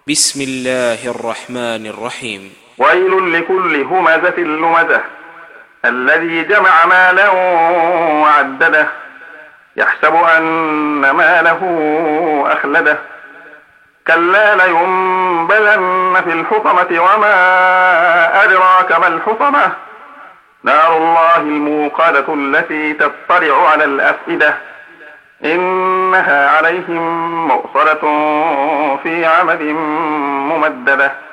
بسم الله الرحمن الرحيم. ويل لكل همزة لمزة الذي جمع مالا وعدده يحسب أن ماله أخلده كلا لينبذن في الحطمة وما أدراك ما الحطمة نار الله الموقدة التي تطلع على الأفئدة إنها عليهم مؤصدة في عمد ممددة.